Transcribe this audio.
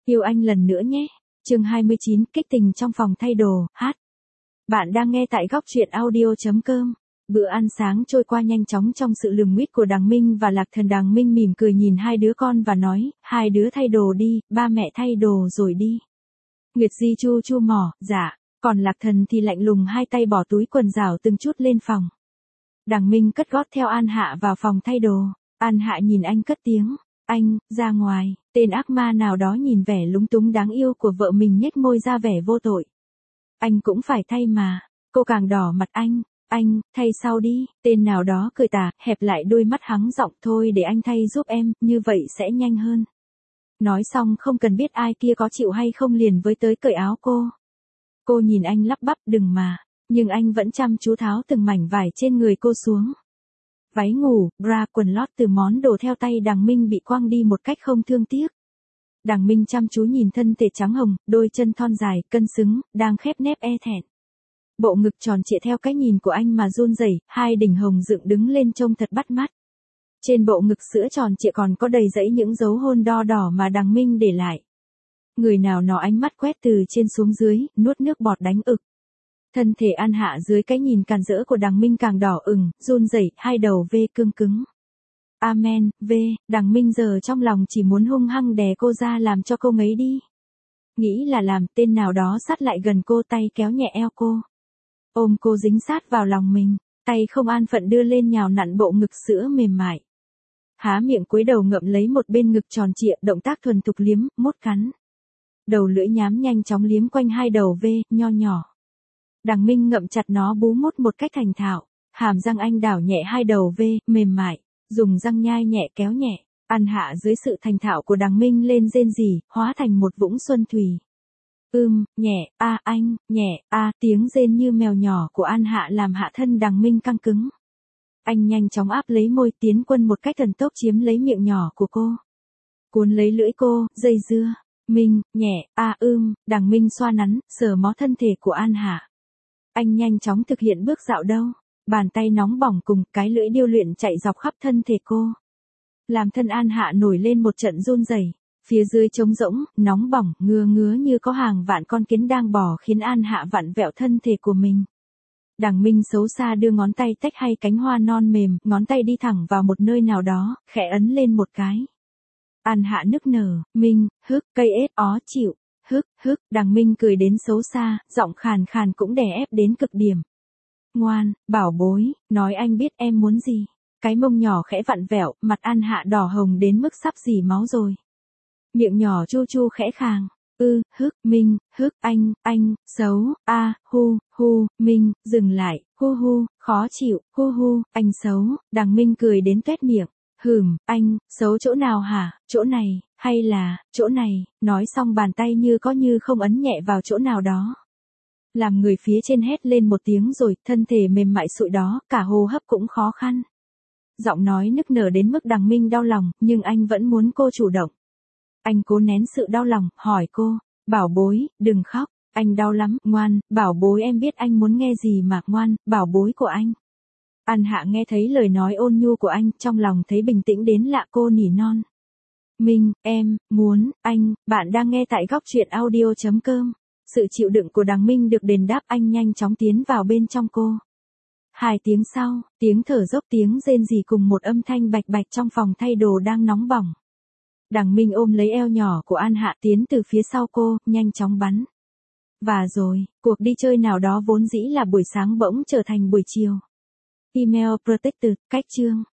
Yêu anh lần nữa nhé. Chương 29, kích tình trong phòng thay đồ, hát. Bạn đang nghe tại góc truyện audio.com. Bữa ăn sáng trôi qua nhanh chóng trong sự lườm nguýt của Đằng Minh và Lạc Thần. Đằng Minh mỉm cười nhìn hai đứa con và nói, hai đứa thay đồ đi, ba mẹ thay đồ rồi đi. Nguyệt Di chu chu mỏ, dạ, còn Lạc Thần thì lạnh lùng hai tay bỏ túi quần rảo từng chút lên phòng. Đằng Minh cất gót theo An Hạ vào phòng thay đồ. An Hạ nhìn anh cất tiếng, anh, ra ngoài. Tên ác ma nào đó nhìn vẻ lúng túng đáng yêu của vợ mình nhếch môi ra vẻ vô tội. Anh cũng phải thay mà. Cô càng đỏ mặt anh, thay sau đi. Tên nào đó cười tà, hẹp lại đôi mắt hắng giọng, thôi để anh thay giúp em, như vậy sẽ nhanh hơn. Nói xong không cần biết ai kia có chịu hay không liền với tới cởi áo cô. Cô nhìn anh lắp bắp, đừng mà. Nhưng anh vẫn chăm chú tháo từng mảnh vải trên người cô xuống. Váy ngủ, bra, quần lót từ món đồ theo tay Đằng Minh bị quăng đi một cách không thương tiếc. Đằng Minh chăm chú nhìn thân thể trắng hồng, đôi chân thon dài, cân xứng, đang khép nép e thẹn. Bộ ngực tròn trịa theo cái nhìn của anh mà run rẩy, hai đỉnh hồng dựng đứng lên trông thật bắt mắt. Trên bộ ngực sữa tròn trịa còn có đầy dẫy những dấu hôn đo đỏ mà Đằng Minh để lại. Người nào nó ánh mắt quét từ trên xuống dưới, nuốt nước bọt đánh ực. Thân thể An Hạ dưới cái nhìn càn rỡ của Đằng Minh càng đỏ ửng, run rẩy, hai đầu V cương cứng. Amen, V, Đằng Minh giờ trong lòng chỉ muốn hung hăng đè cô ra làm cho cô ngấy đi. Nghĩ là làm, tên nào đó sát lại gần cô, tay kéo nhẹ eo cô. Ôm cô dính sát vào lòng mình, tay không an phận đưa lên nhào nặn bộ ngực sữa mềm mại. Há miệng cúi đầu ngậm lấy một bên ngực tròn trịa, động tác thuần thục liếm, mút cắn. Đầu lưỡi nhám nhanh chóng liếm quanh hai đầu V, nho nhỏ. Đằng Minh ngậm chặt nó bú mút một cách thành thạo, hàm răng anh đảo nhẹ hai đầu V, mềm mại, dùng răng nhai nhẹ kéo nhẹ. An Hạ dưới sự thành thạo của Đằng Minh lên rên rỉ, hóa thành một vũng xuân thủy. Nhẹ, anh, nhẹ, tiếng rên như mèo nhỏ của An Hạ làm hạ thân Đằng Minh căng cứng. Anh nhanh chóng áp lấy môi, tiến quân một cách thần tốc chiếm lấy miệng nhỏ của cô. Cuốn lấy lưỡi cô, dây dưa. Minh, nhẹ, Đằng Minh xoa nắn, sờ mó thân thể của An Hạ. Anh nhanh chóng thực hiện bước dạo đâu. Bàn tay nóng bỏng cùng cái lưỡi điêu luyện chạy dọc khắp thân thể cô. Làm thân An Hạ nổi lên một trận run rẩy. Phía dưới trống rỗng, nóng bỏng, ngứa như có hàng vạn con kiến đang bò khiến An Hạ vặn vẹo thân thể của mình. Đằng Minh xấu xa đưa ngón tay tách hai cánh hoa non mềm, ngón tay đi thẳng vào một nơi nào đó, khẽ ấn lên một cái. An Hạ nức nở, Minh, cây ết, chịu, Đằng Minh cười đến xấu xa, giọng khàn khàn cũng đè ép đến cực điểm. Ngoan, bảo bối, nói anh biết em muốn gì. Cái mông nhỏ khẽ vặn vẹo, mặt An Hạ đỏ hồng đến mức sắp rỉ máu rồi. Miệng nhỏ chu chu khẽ khàng. Minh, anh, xấu, Minh, dừng lại, khó chịu, anh xấu. Đằng Minh cười đến tuét miệng. Anh, xấu chỗ nào hả, chỗ này, hay là, chỗ này, nói xong bàn tay như có như không ấn nhẹ vào chỗ nào đó. Làm người phía trên hét lên một tiếng rồi, thân thể mềm mại sụi đó, cả hô hấp cũng khó khăn. Giọng nói nức nở đến mức Đằng Minh đau lòng, nhưng anh vẫn muốn cô chủ động. Anh cố nén sự đau lòng, hỏi cô, bảo bối, đừng khóc, anh đau lắm, ngoan, bảo bối em biết anh muốn nghe gì mà, ngoan, bảo bối của anh. An Hạ nghe thấy lời nói ôn nhu của anh, trong lòng thấy bình tĩnh đến lạ, cô nỉ non. Minh, em, muốn, anh, bạn đang nghe tại góc truyện audio.com. Sự chịu đựng của Đằng Minh được đền đáp, anh nhanh chóng tiến vào bên trong cô. 2 tiếng sau, tiếng thở dốc, tiếng rên rỉ cùng một âm thanh bạch bạch trong phòng thay đồ đang nóng bỏng. Đằng Minh ôm lấy eo nhỏ của An Hạ tiến từ phía sau cô, nhanh chóng bắn. Và rồi, cuộc đi chơi nào đó vốn dĩ là buổi sáng bỗng trở thành buổi chiều. Email Protected, cách chương.